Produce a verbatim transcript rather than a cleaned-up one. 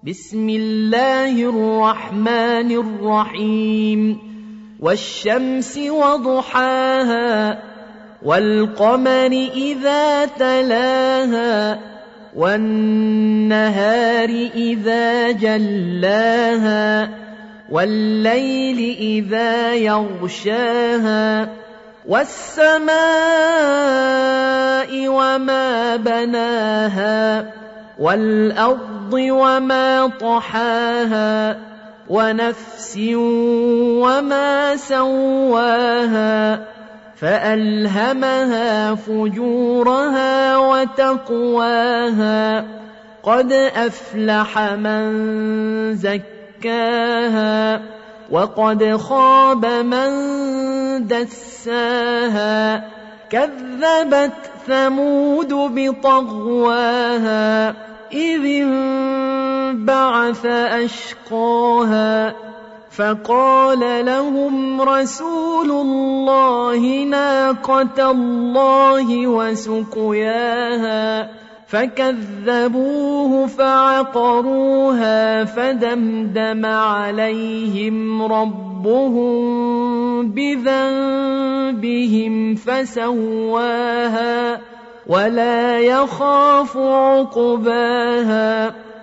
بسم الله الرحمن الرحيم والشمس وضحاها والقمر إذا تلاها والنهار إذا جلاها والليل إذا يغشاها والسماء وما بناها والأرض وما طحاها ونفس وما سواها فألهمها فجورها وتقواها قد أفلح من زكاها وقد خاب من دساها كذبت ثمود بطغواها إذ انبعث أشقاها فقال لهم رسول الله ناقة الله وسقياها فكذبوه فعقروها فدمدم عليهم ربهم بذنبهم فسواها ولا يخاف عقباها